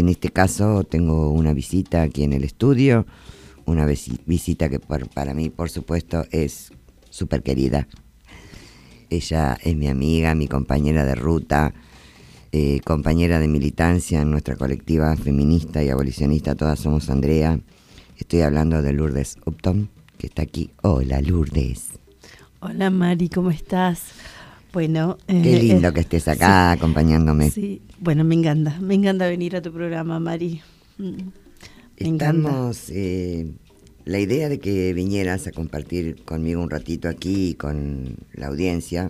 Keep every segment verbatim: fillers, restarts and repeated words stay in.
en este caso tengo una visita aquí en el estudio, una visita que por, para mí, por supuesto, es súper querida. Ella es mi amiga, mi compañera de ruta, eh, compañera de militancia en nuestra colectiva feminista y abolicionista, todas somos Andrea. Estoy hablando de Lourdes Upton, que está aquí. Hola, Lourdes. Hola, Mari, ¿cómo estás? Bueno, eh, qué lindo eh, que estés acá sí, acompañándome. Sí, bueno, me encanta, me encanta venir a tu programa, Mari. Me Estamos, eh, la idea de que vinieras a compartir conmigo un ratito aquí con la audiencia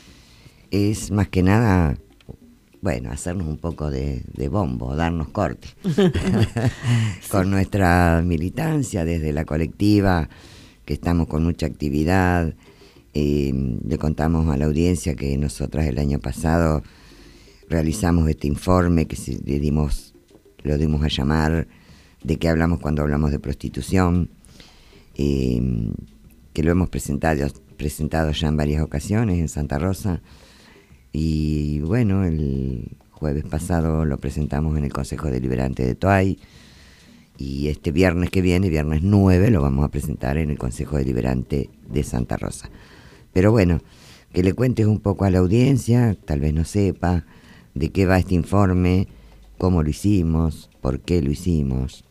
es más que nada, bueno, hacernos un poco de, de bombo, darnos corte con sí. nuestra militancia desde la colectiva, que estamos con mucha actividad. Eh, le contamos a la audiencia que nosotras el año pasado realizamos este informe que se, le dimos, lo dimos a llamar ¿De qué hablamos cuando hablamos de prostitución? Eh, que lo hemos presentado, presentado ya en varias ocasiones en Santa Rosa. Y bueno, el jueves pasado lo presentamos en el Consejo Deliberante de Toay. Y este viernes que viene, viernes nueve, lo vamos a presentar en el Consejo Deliberante de Santa Rosa. Pero bueno, que le cuentes un poco a la audiencia, tal vez no sepa, de qué va este informe, cómo lo hicimos, por qué lo hicimos.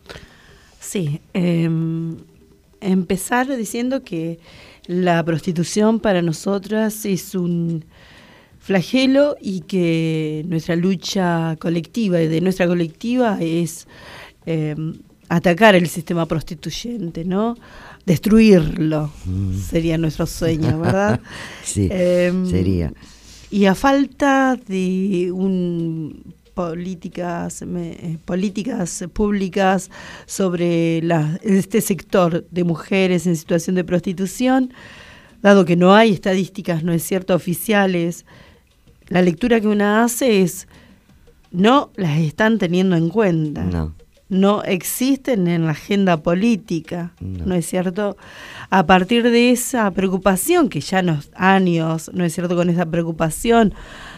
Sí, eh, empezar diciendo que la prostitución para nosotras es un flagelo y que nuestra lucha colectiva y de nuestra colectiva es eh, atacar el sistema prostituyente, ¿no? Destruirlo, mm. sería nuestro sueño, ¿verdad? Sí, eh, sería. Y a falta de un políticas eh, políticas públicas sobre la, este sector de mujeres en situación de prostitución, dado que no hay estadísticas, no es cierto, oficiales, la lectura que una hace es no las están teniendo en cuenta. No. No existen en la agenda política, ¿no? ¿no es cierto? A partir de esa preocupación, que ya nos años, ¿no es cierto?, con esa preocupación,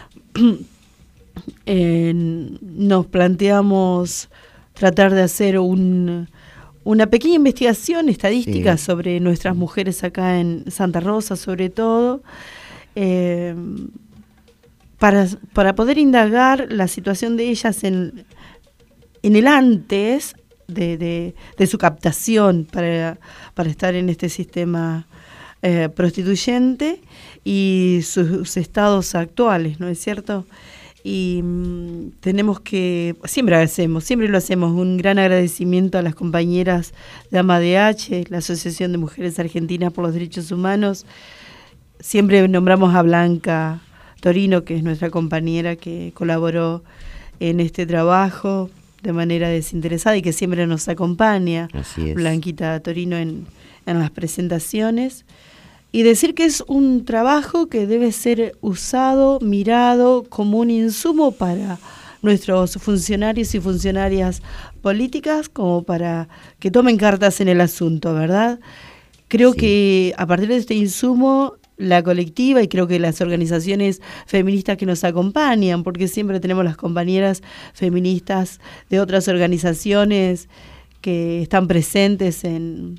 eh, nos planteamos tratar de hacer un, una pequeña investigación estadística sí. sobre nuestras mujeres acá en Santa Rosa, sobre todo, eh, para, para poder indagar la situación de ellas en... en el antes de, de, de su captación para, para estar en este sistema eh, prostituyente y sus, sus estados actuales, ¿no es cierto? Y mmm, tenemos que, siempre hacemos, siempre lo hacemos, un gran agradecimiento a las compañeras de A M A D H, la Asociación de Mujeres Argentinas por los Derechos Humanos. Siempre nombramos a Blanca Torino, que es nuestra compañera que colaboró en este trabajo de manera desinteresada y que siempre nos acompaña. Así es. Blanquita Torino en, en las presentaciones. Y decir que es un trabajo que debe ser usado, mirado como un insumo para nuestros funcionarios y funcionarias políticas, como para que tomen cartas en el asunto, ¿verdad? Creo sí. que a partir de este insumo, la colectiva y creo que las organizaciones feministas que nos acompañan, porque siempre tenemos las compañeras feministas de otras organizaciones que están presentes en,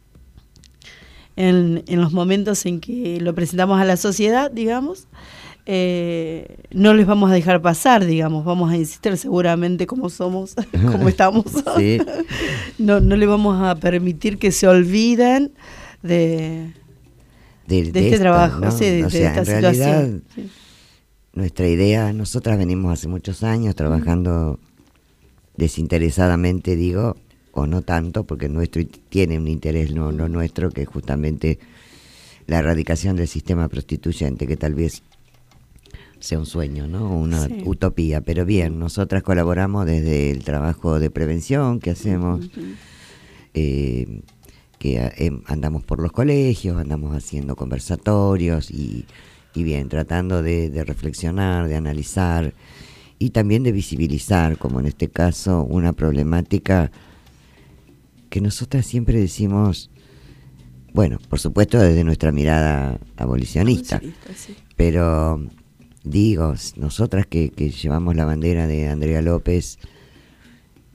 en, en los momentos en que lo presentamos a la sociedad, digamos, eh, no les vamos a dejar pasar, digamos, vamos a insistir seguramente como somos, como estamos, sí. no, no les vamos a permitir que se olviden de... De, de, de este esto, trabajo, ¿no? sí, de, o de sea, esta en realidad, situación. Sí. Nuestra idea, nosotras venimos hace muchos años trabajando mm. desinteresadamente, digo, o no tanto, porque nuestro tiene un interés, no, no nuestro, que es justamente la erradicación del sistema prostituyente, que tal vez sea un sueño, ¿no? Una sí. utopía, pero bien, nosotras colaboramos desde el trabajo de prevención que hacemos, mm-hmm. eh, que eh, andamos por los colegios, andamos haciendo conversatorios y, y bien, tratando de, de reflexionar, de analizar y también de visibilizar, como en este caso, una problemática que nosotras siempre decimos, bueno, por supuesto desde nuestra mirada abolicionista, abolicionista sí. pero digo, nosotras que, que llevamos la bandera de Andrea López,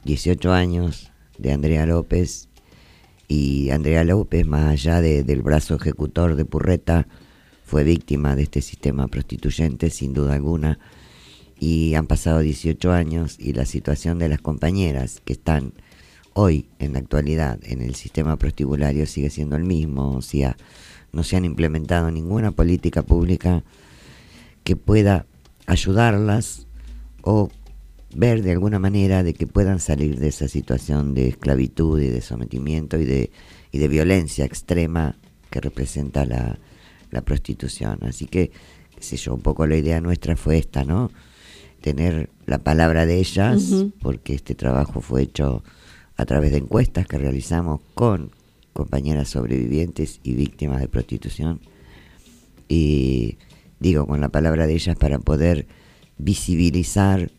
dieciocho años de Andrea López, y Andrea López, más allá de, del brazo ejecutor de Purreta, fue víctima de este sistema prostituyente, sin duda alguna, y han pasado dieciocho años y la situación de las compañeras que están hoy, en la actualidad, en el sistema prostibulario sigue siendo el mismo. O sea, no se han implementado ninguna política pública que pueda ayudarlas o ver de alguna manera de que puedan salir de esa situación de esclavitud y de sometimiento y de, y de violencia extrema que representa la, la prostitución. Así que, qué sé yo, un poco la idea nuestra fue esta, ¿no? Tener la palabra de ellas, uh-huh. porque este trabajo fue hecho a través de encuestas que realizamos con compañeras sobrevivientes y víctimas de prostitución, y digo, con la palabra de ellas para poder visibilizar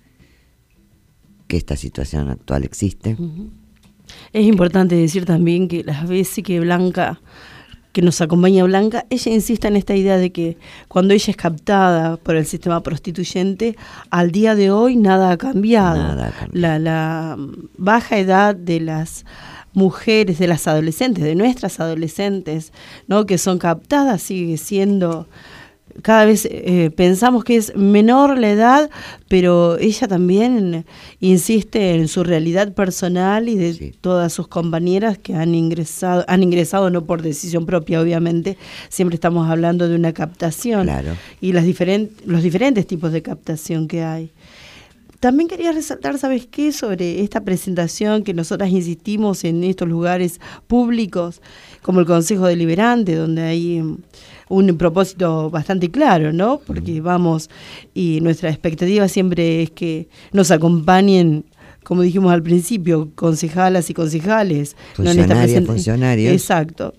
que esta situación actual existe. Uh-huh. Es importante decir también que las veces que Blanca, que nos acompaña Blanca, ella insiste en esta idea de que cuando ella es captada por el sistema prostituyente, al día de hoy nada ha cambiado. Nada ha cambiado. La, la baja edad de las mujeres, de las adolescentes, de nuestras adolescentes, ¿no?, que son captadas, sigue siendo... Cada vez eh, pensamos que es menor la edad, pero ella también insiste en su realidad personal y de sí. todas sus compañeras que han ingresado, han ingresado no por decisión propia, obviamente, siempre estamos hablando de una captación, claro. y las diferent, los diferentes tipos de captación que hay. También quería resaltar, ¿sabes qué?, sobre esta presentación que nosotras insistimos en estos lugares públicos, como el Consejo Deliberante, donde hay un propósito bastante claro, ¿no? Porque vamos, y nuestra expectativa siempre es que nos acompañen, como dijimos al principio, concejalas y concejales. Funcionarias, ¿no? En esta funcionarios. Exacto.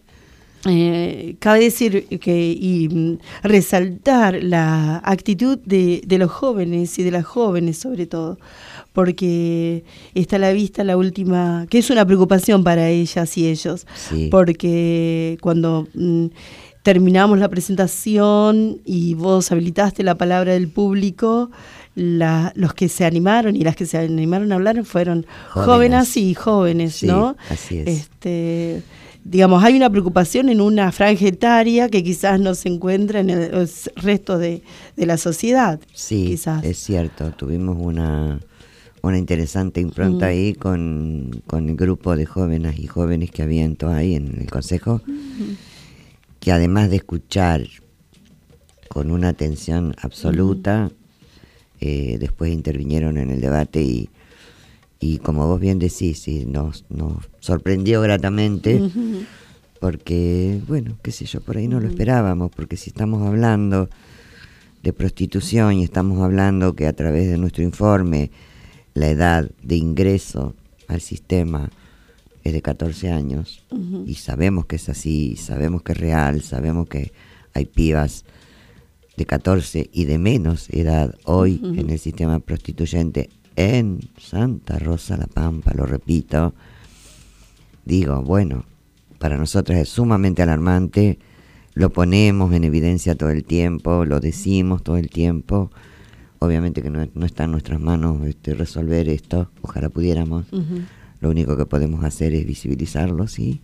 Eh, cabe decir que y resaltar la actitud de, de los jóvenes y de las jóvenes sobre todo, porque está a la vista la última, que es una preocupación para ellas y ellos, sí. porque cuando mm, terminamos la presentación y vos habilitaste la palabra del público, la, los que se animaron y las que se animaron a hablar fueron jóvenes, jóvenes y jóvenes, sí, ¿no? Así es. Este, digamos, hay una preocupación en una franja etaria que quizás no se encuentra en el, el resto de, de la sociedad. Sí, quizás. Es cierto. Tuvimos una, una interesante impronta mm. ahí con, con el grupo de jóvenes y jóvenes que había todos ahí en el consejo, mm. que además de escuchar con una atención absoluta, mm. eh, después intervinieron en el debate y Y como vos bien decís, sí, nos, nos sorprendió gratamente, uh-huh. porque, bueno, qué sé yo, por ahí no uh-huh. lo esperábamos, porque si estamos hablando de prostitución y estamos hablando que a través de nuestro informe la edad de ingreso al sistema es de catorce años, uh-huh. y sabemos que es así, sabemos que es real, sabemos que hay pibas de catorce y de menos edad hoy uh-huh. en el sistema prostituyente, en Santa Rosa La Pampa, lo repito, digo, bueno, para nosotros es sumamente alarmante, lo ponemos en evidencia todo el tiempo, lo decimos todo el tiempo, obviamente que no, no está en nuestras manos este, resolver esto, ojalá pudiéramos, uh-huh. lo único que podemos hacer es visibilizarlo, ¿sí?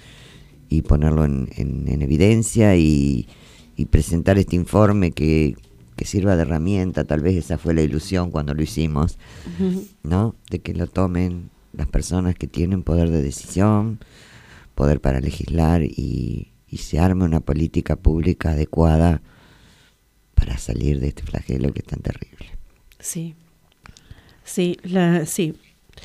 Y ponerlo en, en, en evidencia y, y presentar este informe que... que sirva de herramienta, tal vez esa fue la ilusión cuando lo hicimos, uh-huh. ¿no? De que lo tomen las personas que tienen poder de decisión, poder para legislar y, y se arme una política pública adecuada para salir de este flagelo que es tan terrible. Sí, sí, la, sí.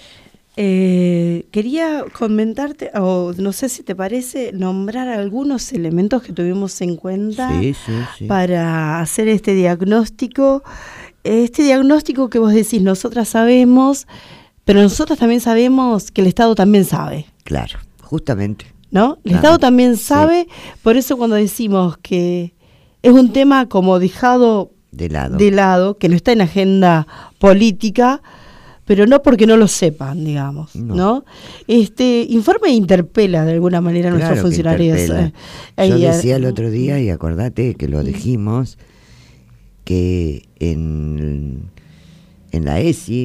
Eh, quería comentarte, o no sé si te parece, nombrar algunos elementos que tuvimos en cuenta sí, sí, sí. para hacer este diagnóstico. Este diagnóstico que vos decís, nosotras sabemos, pero nosotros también sabemos que el Estado también sabe. Claro, justamente. ¿No? El ah, Estado también sabe, sí. Por eso cuando decimos que es un tema como dejado de lado, de lado, que no está en agenda política, pero no porque no lo sepan, digamos, ¿no? ¿no? Este informe interpela de alguna manera a claro nuestros funcionarios. Eh, Yo decía el otro día, y acordate que lo dijimos, que en, en la E S I, que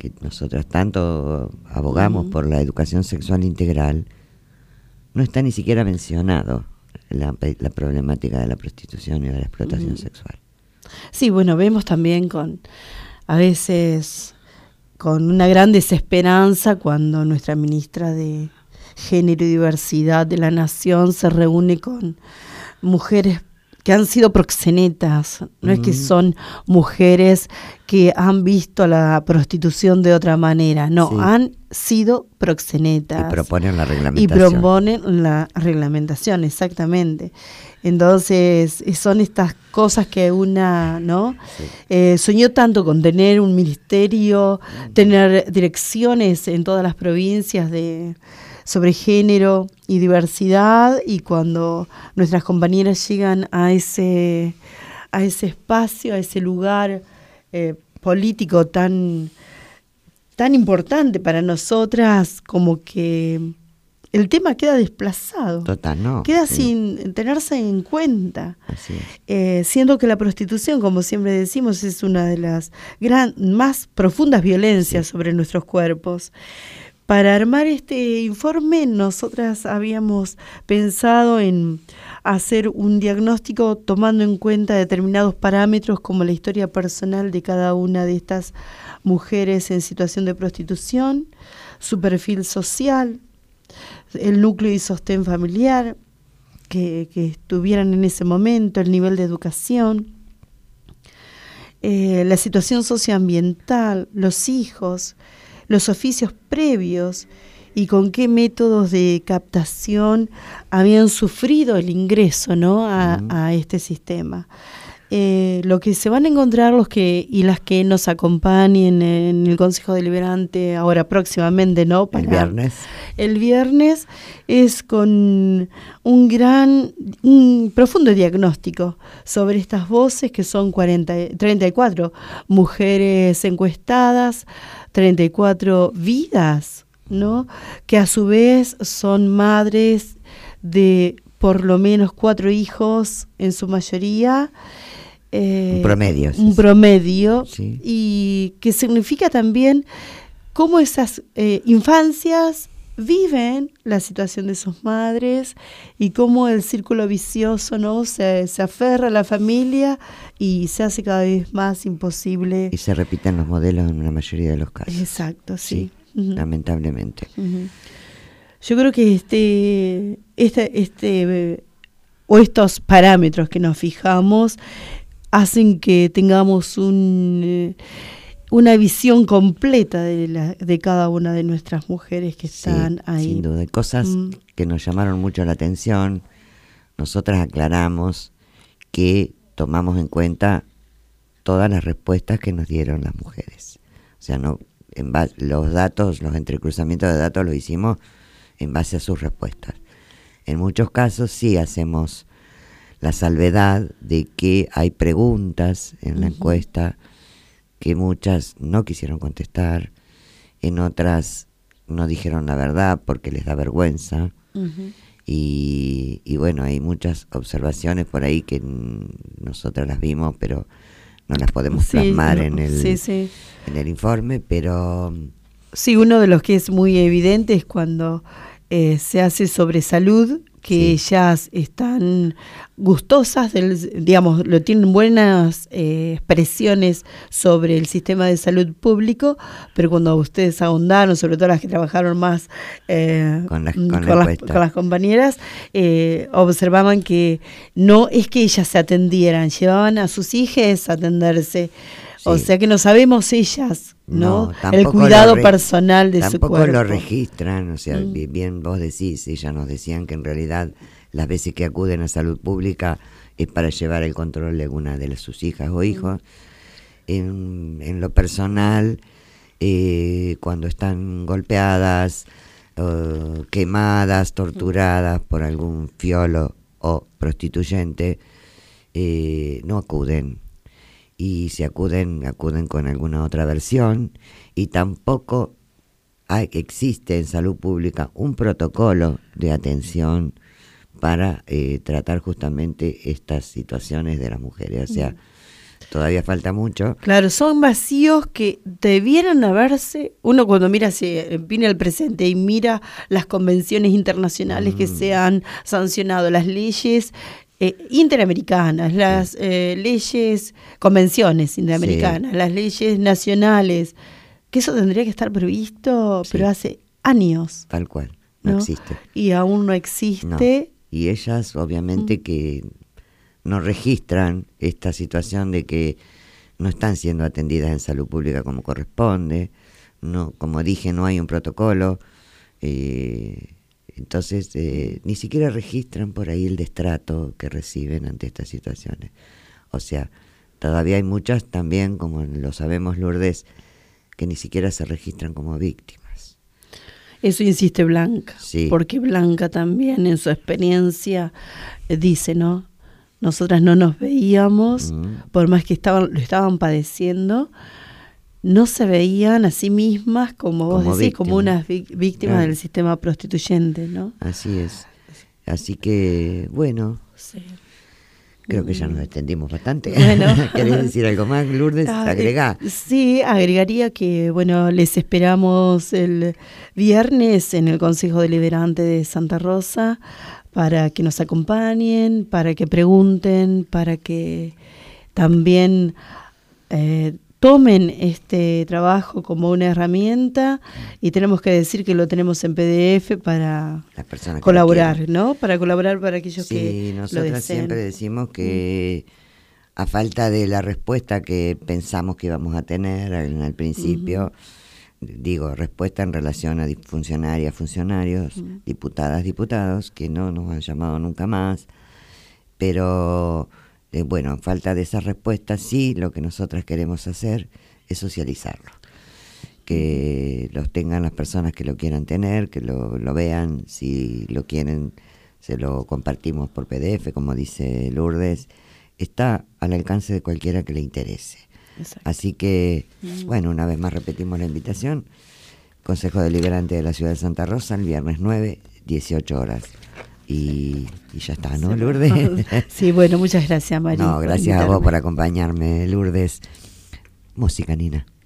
que nosotras tanto abogamos uh-huh. por la educación sexual integral, no está ni siquiera mencionado la, la problemática de la prostitución y de la explotación uh-huh. sexual. Sí, bueno, vemos también con, a veces, con una gran desesperanza cuando nuestra ministra de Género y Diversidad de la Nación se reúne con mujeres que han sido proxenetas, no mm. es que son mujeres que han visto la prostitución de otra manera, no, sí. han sido proxenetas. Y proponen la reglamentación. Y proponen la reglamentación, exactamente. Entonces, son estas cosas que una, ¿no? Sí. Eh, soñó tanto con tener un ministerio, mm. tener direcciones en todas las provincias de sobre género y diversidad, y cuando nuestras compañeras llegan a ese a ese espacio, a ese lugar eh, político tan tan importante para nosotras, como que el tema queda desplazado. Total, no. Queda sí. sin tenerse en cuenta. Así es. Eh, siendo que la prostitución, como siempre decimos, es una de las gran, más profundas violencias sí. sobre nuestros cuerpos. Para armar este informe, nosotras habíamos pensado en hacer un diagnóstico tomando en cuenta determinados parámetros como la historia personal de cada una de estas mujeres en situación de prostitución, su perfil social, el núcleo y sostén familiar que, que estuvieran en ese momento, el nivel de educación, eh, la situación socioambiental, los hijos, los oficios previos y con qué métodos de captación habían sufrido el ingreso, ¿no? a, uh-huh. a este sistema. Eh, lo que se van a encontrar los que y las que nos acompañen en el Consejo Deliberante ahora próximamente, ¿no? Para el viernes. El viernes es con un gran, un profundo diagnóstico sobre estas voces que son cuarenta, treinta y cuatro mujeres encuestadas, treinta y cuatro vidas, ¿no? Que a su vez son madres de por lo menos cuatro hijos en su mayoría. Eh, un promedio. Un promedio, sí. Y que significa también cómo esas eh, infancias viven la situación de sus madres y cómo el círculo vicioso, ¿no? se, se aferra a la familia y se hace cada vez más imposible. Y se repiten los modelos en la mayoría de los casos. Exacto, sí. sí uh-huh. Lamentablemente. Uh-huh. Yo creo que este, este, este o estos parámetros que nos fijamos hacen que tengamos un, eh, una visión completa de, la, de cada una de nuestras mujeres que están sí, ahí. Sin duda, cosas mm. que nos llamaron mucho la atención. Nosotras aclaramos que tomamos en cuenta todas las respuestas que nos dieron las mujeres. O sea, no en base, los datos, los entrecruzamientos de datos los hicimos en base a sus respuestas. En muchos casos sí hacemos la salvedad de que hay preguntas en uh-huh. la encuesta que muchas no quisieron contestar, en otras no dijeron la verdad porque les da vergüenza, uh-huh. y, y bueno, hay muchas observaciones por ahí que nosotras las vimos, pero no las podemos sí, plasmar no, en, el, sí, sí. en el informe, pero... Sí, uno de los que es muy evidente es cuando eh, se hace sobre salud, que sí. ellas están gustosas, del, digamos, lo tienen buenas eh, expresiones sobre el sistema de salud público, pero cuando ustedes ahondaron, sobre todo las que trabajaron más eh, con, las, con, con, las, con las compañeras, eh, observaban que no es que ellas se atendieran, llevaban a sus hijas a atenderse. Sí. O sea que no sabemos ellas, ¿no? no el cuidado re- personal de su cuerpo. Tampoco lo registran, o sea, mm. bien vos decís, ellas nos decían que en realidad las veces que acuden a salud pública es para llevar el control de alguna de sus hijas o hijos. Mm. En, en lo personal, eh, cuando están golpeadas, uh, quemadas, torturadas por algún fiolo o prostituyente, eh, no acuden. Y si acuden, acuden con alguna otra versión, y tampoco hay, existe en salud pública un protocolo de atención para eh, tratar justamente estas situaciones de las mujeres. O sea, todavía falta mucho. Claro, son vacíos que debieran haberse, uno cuando mira, se viene al presente y mira las convenciones internacionales mm. que se han sancionado, las leyes eh, interamericanas, las sí. eh, leyes, convenciones interamericanas, sí. las leyes nacionales, que eso tendría que estar previsto, sí. pero hace años. Tal cual, no, no existe. Y aún no existe. No. Y ellas obviamente mm. que no registran esta situación de que no están siendo atendidas en salud pública como corresponde, no, como dije, no hay un protocolo, eh, entonces eh, ni siquiera registran por ahí el destrato que reciben ante estas situaciones. O sea, todavía hay muchas también, como lo sabemos Lourdes, que ni siquiera se registran como víctimas. Eso insiste Blanca, sí. porque Blanca también en su experiencia eh, dice, ¿no? Nosotras no nos veíamos, mm. por más que estaban, lo estaban padeciendo, no se veían a sí mismas, como vos como decís, víctima. como unas víctimas claro. del sistema prostituyente, ¿no? Así es. Así que, bueno, sí. creo que ya nos extendimos bastante. Bueno. ¿Querés decir algo más, Lourdes? Ah, Agregá. Eh, sí, agregaría que, bueno, les esperamos el viernes en el Consejo Deliberante de Santa Rosa para que nos acompañen, para que pregunten, para que también eh, tomen este trabajo como una herramienta, y tenemos que decir que lo tenemos en P D F para colaborar, ¿no? Para colaborar para aquellos sí, que nosotras lo deseen. Siempre decimos que mm. a falta de la respuesta que pensamos que íbamos a tener al, al principio, uh-huh. digo, respuesta en relación a funcionarias, funcionarios, uh-huh. diputadas, diputados, que no nos han llamado nunca más, pero eh, bueno, falta de esa respuesta, sí, lo que nosotras queremos hacer es socializarlo, que los tengan las personas que lo quieran tener, que lo, lo vean, si lo quieren se lo compartimos por P D F, como dice Lourdes, está al alcance de cualquiera que le interese. Exacto. Así que, mm. bueno, una vez más repetimos la invitación, Consejo Deliberante de la Ciudad de Santa Rosa, el viernes nueve, dieciocho horas. Y, y ya está, ¿no, Lourdes? Sí, bueno, muchas gracias, María. No, gracias a vos por acompañarme, Lourdes. Música, Nina.